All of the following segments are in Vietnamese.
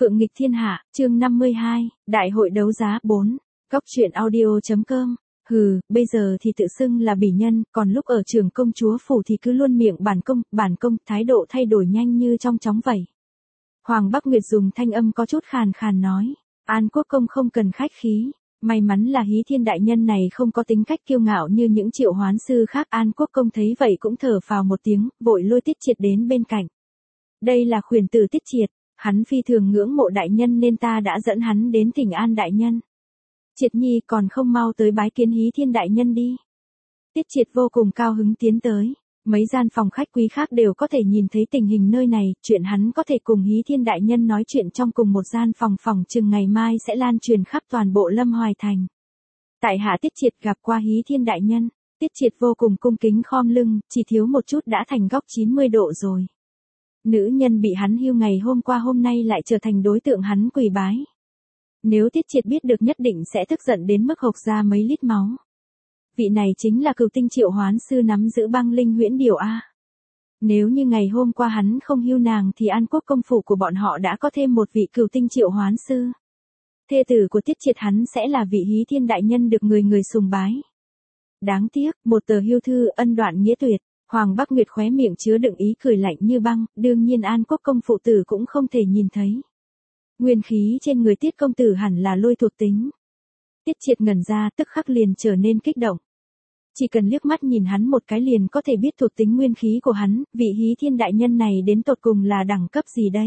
Phượng nghịch thiên hạ, chương 52, Đại hội đấu giá 4, Góc truyện audio.com. Hừ, bây giờ thì tự xưng là bỉ nhân, còn lúc ở trường công chúa phủ thì cứ luôn miệng bản công, thái độ thay đổi nhanh như trong chóng vậy. Hoàng Bắc Nguyệt dùng thanh âm có chút khàn khàn nói, An Quốc công không cần khách khí, may mắn là Hí Thiên đại nhân này không có tính cách kiêu ngạo như những triệu hoán sư khác. An Quốc công thấy vậy cũng thở phào một tiếng, vội lôi Tiết Triệt đến bên cạnh. Đây là khuyển tử Tiết Triệt, hắn phi thường ngưỡng mộ đại nhân nên ta đã dẫn hắn đến thỉnh an đại nhân. Triệt nhi còn không mau tới bái kiến Hí Thiên đại nhân đi. Tiết Triệt vô cùng cao hứng tiến tới. Mấy gian phòng khách quý khác đều có thể nhìn thấy tình hình nơi này, chuyện hắn có thể cùng Hí Thiên đại nhân nói chuyện trong cùng một gian phòng chừng ngày mai sẽ lan truyền khắp toàn bộ Lâm Hoài thành. Tại hạ Tiết Triệt gặp qua Hí Thiên đại nhân. Tiết Triệt vô cùng cung kính khom lưng, chỉ thiếu một chút đã thành góc 90 độ rồi. Nữ nhân bị hắn hưu ngày hôm qua hôm nay lại trở thành đối tượng hắn quỳ bái. Nếu Tiết Triệt biết được nhất định sẽ tức giận đến mức hộc ra mấy lít máu. Vị này chính là Cửu Tinh triệu hoán sư nắm giữ băng linh huyễn điều A. Nếu như ngày hôm qua hắn không hưu nàng thì An Quốc công phủ của bọn họ đã có thêm một vị Cửu Tinh triệu hoán sư. Thê tử của Tiết Triệt hắn sẽ là vị Hí Thiên đại nhân được người sùng bái. Đáng tiếc, một tờ hưu thư ân đoạn nghĩa tuyệt. Hoàng Bắc Nguyệt khóe miệng chứa đựng ý cười lạnh như băng, đương nhiên An Quốc công phụ tử cũng không thể nhìn thấy. Nguyên khí trên người Tiết công tử hẳn là lôi thuộc tính. Tiết Triệt ngẩn ra tức khắc liền trở nên kích động. Chỉ cần liếc mắt nhìn hắn một cái liền có thể biết thuộc tính nguyên khí của hắn, vị Hí Thiên đại nhân này đến tột cùng là đẳng cấp gì đây?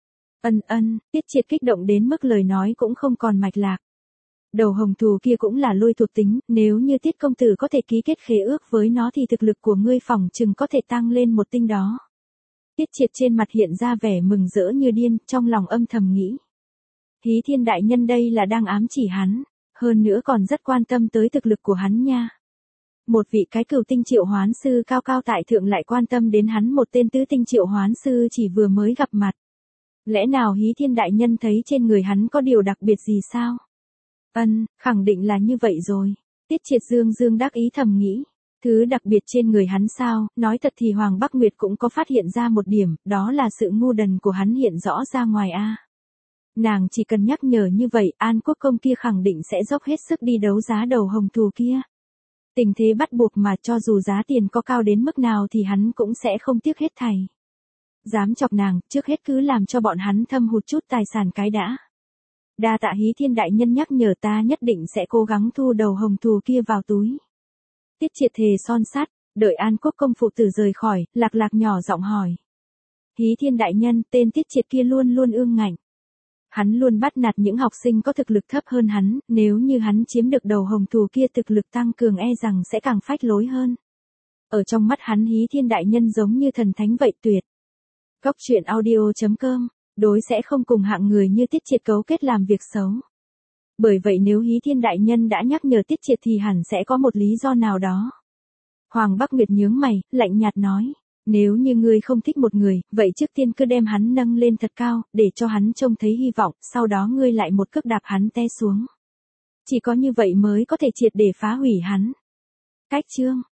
Tiết Triệt kích động đến mức lời nói cũng không còn mạch lạc. Đầu hồng thù kia cũng là lôi thuộc tính, nếu như Tiết công tử có thể ký kết khế ước với nó thì thực lực của ngươi phỏng chừng có thể tăng lên một tinh đó. Tiết Triệt trên mặt hiện ra vẻ mừng rỡ như điên, trong lòng âm thầm nghĩ. Hí Thiên đại nhân đây là đang ám chỉ hắn, hơn nữa còn rất quan tâm tới thực lực của hắn nha. Một vị cái Cửu Tinh triệu hoán sư cao cao tại thượng lại quan tâm đến hắn một tên tứ tinh triệu hoán sư chỉ vừa mới gặp mặt. Lẽ nào Hí Thiên đại nhân thấy trên người hắn có điều đặc biệt gì sao? Khẳng định là như vậy rồi. Tiết Triệt dương đắc ý thầm nghĩ. Thứ đặc biệt trên người hắn sao? Nói thật thì Hoàng Bắc Nguyệt cũng có phát hiện ra một điểm, đó là sự ngu đần của hắn hiện rõ ra ngoài a. Nàng chỉ cần nhắc nhở như vậy, An Quốc công kia khẳng định sẽ dốc hết sức đi đấu giá đầu hồng thù kia. Tình thế bắt buộc mà cho dù giá tiền có cao đến mức nào thì hắn cũng sẽ không tiếc hết thảy. Dám chọc nàng, trước hết cứ làm cho bọn hắn thâm hụt chút tài sản cái đã. Đa tạ Hí Thiên đại nhân nhắc nhở, ta nhất định sẽ cố gắng thu đầu hồng thù kia vào túi. Tiết Triệt thề son sắt, đợi An Quốc công phụ tử rời khỏi, lạc nhỏ giọng hỏi. Hí Thiên đại nhân, tên Tiết Triệt kia luôn ương ngạnh. Hắn luôn bắt nạt những học sinh có thực lực thấp hơn hắn, nếu như hắn chiếm được đầu hồng thù kia thực lực tăng cường e rằng sẽ càng phách lối hơn. Ở trong mắt hắn Hí Thiên đại nhân giống như thần thánh vậy tuyệt. Góc truyện audio.com. Đối sẽ không cùng hạng người như Tiết Triệt cấu kết làm việc xấu. Bởi vậy nếu Hí Thiên đại nhân đã nhắc nhở Tiết Triệt thì hẳn sẽ có một lý do nào đó. Hoàng Bắc Nguyệt nhướng mày, lạnh nhạt nói, nếu như ngươi không thích một người, vậy trước tiên cứ đem hắn nâng lên thật cao, để cho hắn trông thấy hy vọng, sau đó ngươi lại một cước đạp hắn té xuống. Chỉ có như vậy mới có thể triệt để phá hủy hắn. Cách chương